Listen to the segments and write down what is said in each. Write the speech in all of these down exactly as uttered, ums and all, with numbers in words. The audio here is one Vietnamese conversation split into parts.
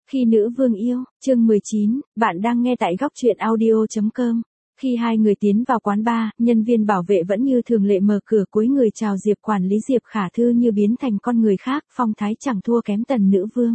Khi nữ vương yêu, chương mười chín, bạn đang nghe tại góc truyện audio chấm com. Khi hai người tiến vào quán bar, nhân viên bảo vệ vẫn như thường lệ mở cửa cúi người chào Diệp quản lý. Diệp Khả Thư như biến thành con người khác, phong thái chẳng thua kém Tần nữ vương.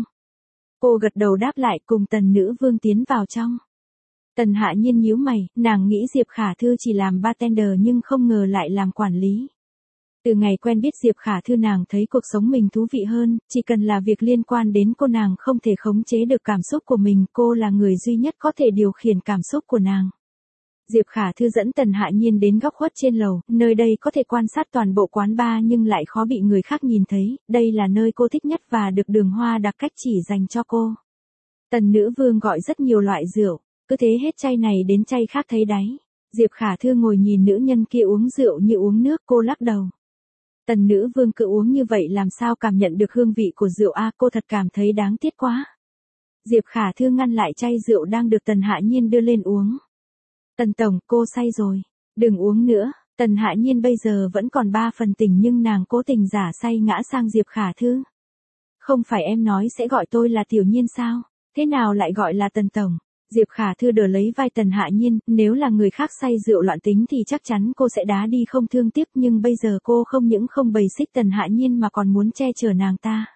Cô gật đầu đáp lại cùng Tần nữ vương tiến vào trong. Tần Hạ Nhiên nhíu mày, nàng nghĩ Diệp Khả Thư chỉ làm bartender nhưng không ngờ lại làm quản lý. Từ ngày quen biết Diệp Khả Thư nàng thấy cuộc sống mình thú vị hơn, chỉ cần là việc liên quan đến cô nàng không thể khống chế được cảm xúc của mình, cô là người duy nhất có thể điều khiển cảm xúc của nàng. Diệp Khả Thư dẫn Tần Hạ Nhiên đến góc khuất trên lầu, nơi đây có thể quan sát toàn bộ quán bar nhưng lại khó bị người khác nhìn thấy, đây là nơi cô thích nhất và được Đường Hoa đặc cách chỉ dành cho cô. Tần nữ vương gọi rất nhiều loại rượu, cứ thế hết chai này đến chai khác thấy đáy. Diệp Khả Thư ngồi nhìn nữ nhân kia uống rượu như uống nước, cô lắc đầu. Tần nữ vương cứ uống như vậy làm sao cảm nhận được hương vị của rượu a, cô thật cảm thấy đáng tiếc quá. Diệp Khả Thư ngăn lại chai rượu đang được Tần Hạ Nhiên đưa lên uống. Tần tổng, cô say rồi, đừng uống nữa. Tần Hạ Nhiên bây giờ vẫn còn ba phần tỉnh nhưng nàng cố tình giả say ngã sang Diệp Khả Thư. Không phải em nói sẽ gọi tôi là Tiểu Nhiên sao, thế nào lại gọi là Tần tổng? Diệp Khả Thư đỡ lấy vai Tần Hạ Nhiên, nếu là người khác say rượu loạn tính thì chắc chắn cô sẽ đá đi không thương tiếc, nhưng bây giờ cô không những không bày xích Tần Hạ Nhiên mà còn muốn che chở nàng ta.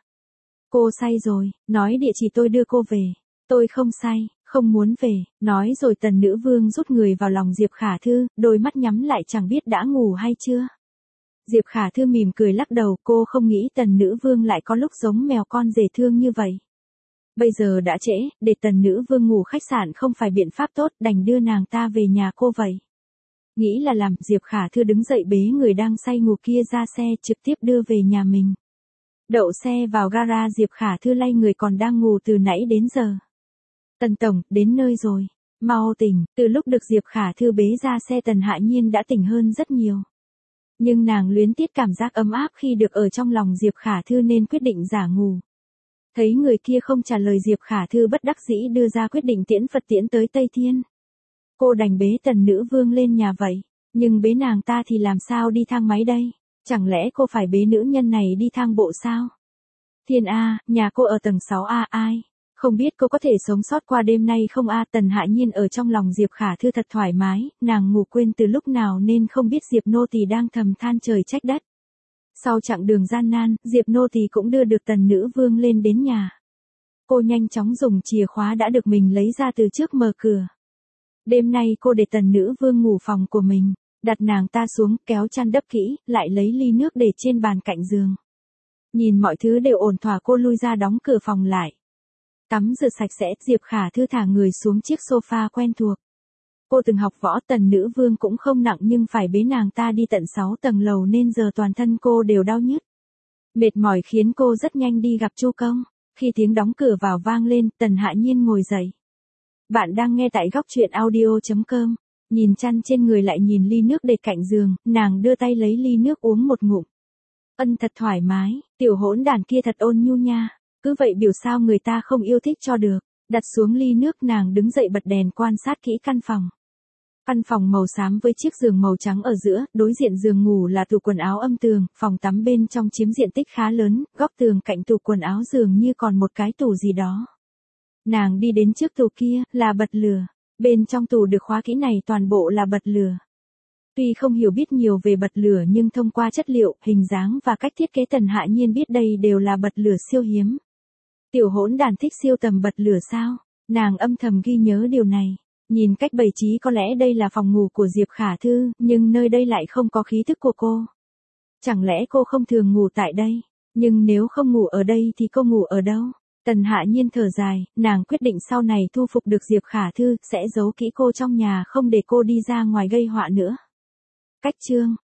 Cô say rồi, nói địa chỉ tôi đưa cô về. Tôi không say, không muốn về, nói rồi Tần nữ vương rút người vào lòng Diệp Khả Thư, đôi mắt nhắm lại chẳng biết đã ngủ hay chưa. Diệp Khả Thư mỉm cười lắc đầu, cô không nghĩ Tần nữ vương lại có lúc giống mèo con dễ thương như vậy. Bây giờ đã trễ, để Tần nữ vương ngủ khách sạn không phải biện pháp tốt, đành đưa nàng ta về nhà cô vậy. Nghĩ là làm, Diệp Khả Thư đứng dậy bế người đang say ngủ kia ra xe trực tiếp đưa về nhà mình. Đậu xe vào gara, Diệp Khả Thư lay người còn đang ngủ từ nãy đến giờ. Tần tổng, đến nơi rồi, mau tỉnh. Từ lúc được Diệp Khả Thư bế ra xe Tần Hạ Nhiên đã tỉnh hơn rất nhiều. Nhưng nàng luyến tiếc cảm giác ấm áp khi được ở trong lòng Diệp Khả Thư nên quyết định giả ngủ. Thấy người kia không trả lời, Diệp Khả Thư bất đắc dĩ đưa ra quyết định tiễn Phật tiễn tới Tây Thiên. Cô đành bế Tần nữ vương lên nhà vậy, nhưng bế nàng ta thì làm sao đi thang máy đây? Chẳng lẽ cô phải bế nữ nhân này đi thang bộ sao? Thiên A, nhà cô ở tầng sáu A, ai? Không biết cô có thể sống sót qua đêm nay không A? Tần Hạ Nhiên ở trong lòng Diệp Khả Thư thật thoải mái, nàng ngủ quên từ lúc nào nên không biết Diệp nô tỳ đang thầm than trời trách đất. Sau chặng đường gian nan, Diệp nô tỳ cũng đưa được Tần nữ vương lên đến nhà. Cô nhanh chóng dùng chìa khóa đã được mình lấy ra từ trước mở cửa. Đêm nay cô để Tần nữ vương ngủ phòng của mình, đặt nàng ta xuống, kéo chăn đắp kỹ, lại lấy ly nước để trên bàn cạnh giường. Nhìn mọi thứ đều ổn thỏa, cô lui ra đóng cửa phòng lại. Tắm rửa sạch sẽ, Diệp Khả Thư thả người xuống chiếc sofa quen thuộc. Cô từng học võ, Tần nữ vương cũng không nặng nhưng phải bế nàng ta đi tận sáu tầng lầu nên giờ toàn thân cô đều đau nhức. Mệt mỏi khiến cô rất nhanh đi gặp Chu Công. Khi tiếng đóng cửa vào vang lên, Tần Hạ Nhiên ngồi dậy. Bạn đang nghe tại góc truyện audio chấm com. Nhìn chăn trên người lại nhìn ly nước để cạnh giường, nàng đưa tay lấy ly nước uống một ngụm. Ân, thật thoải mái, tiểu hỗn đàn kia thật ôn nhu nha. Cứ vậy biểu sao người ta không yêu thích cho được. Đặt xuống ly nước, nàng đứng dậy bật đèn quan sát kỹ căn phòng. Căn phòng màu xám với chiếc giường màu trắng ở giữa, đối diện giường ngủ là tủ quần áo âm tường, phòng tắm bên trong chiếm diện tích khá lớn, góc tường cạnh tủ quần áo dường như còn một cái tủ gì đó. Nàng đi đến trước tủ kia, là bật lửa. Bên trong tủ được khóa kỹ này toàn bộ là bật lửa. Tuy không hiểu biết nhiều về bật lửa nhưng thông qua chất liệu, hình dáng và cách thiết kế Tần Hạ Nhiên biết đây đều là bật lửa siêu hiếm. Tiểu hỗn đàn thích siêu tầm bật lửa sao? Nàng âm thầm ghi nhớ điều này. Nhìn cách bày trí có lẽ đây là phòng ngủ của Diệp Khả Thư, nhưng nơi đây lại không có khí thức của cô. Chẳng lẽ cô không thường ngủ tại đây? Nhưng nếu không ngủ ở đây thì cô ngủ ở đâu? Tần Hạ Nhiên thở dài, nàng quyết định sau này thu phục được Diệp Khả Thư, sẽ giấu kỹ cô trong nhà không để cô đi ra ngoài gây họa nữa. Cách chương